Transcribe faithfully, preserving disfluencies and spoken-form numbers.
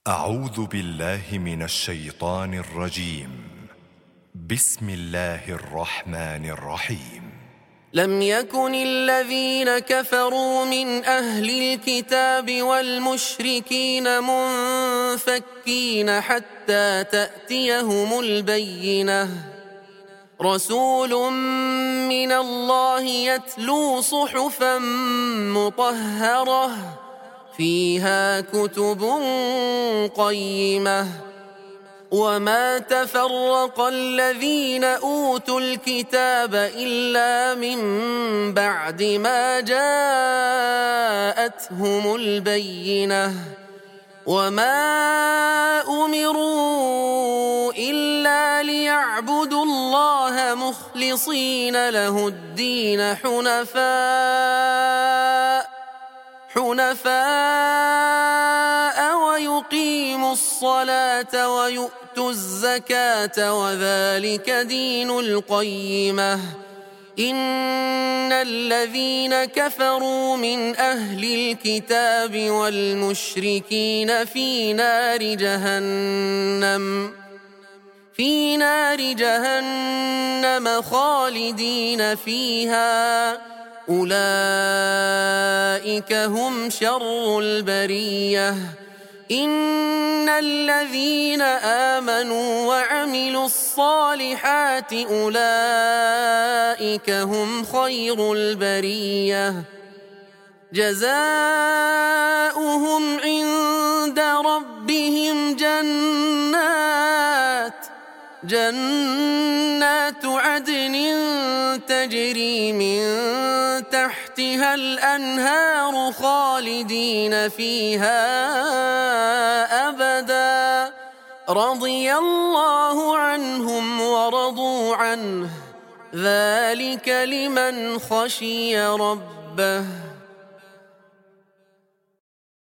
أعوذ بالله من الشيطان الرجيم. بسم الله الرحمن الرحيم. لم يكن الذين كفروا من أهل الكتاب والمشركين منفكين حتى تأتيهم البينة، رسول من الله يتلو صحفا مطهرة فيها كتب قيمة. وما تفرق الذين أوتوا الكتاب إلا من بعد ما جاءتهم البينة، وما أمروا إلا ليعبدوا الله مخلصين له الدين حنفاء حنفاء ويقيموا الصلاة ويؤتوا الزكاة وذلك دين القيمة. إن الذين كفروا من أهل الكتاب والمشركين في نار جهنم في نار جهنم خالدين فيها، أولئك هم شر البرية. إن الذين آمنوا وعملوا الصالحات أولئك هم خير البرية، جزاؤهم عند ربهم جنات جنات عدن تجري من تحتها الأنهار خالدين فيها أبدا، رضي الله عنهم ورضوا عنه، ذلك لمن خشي ربه.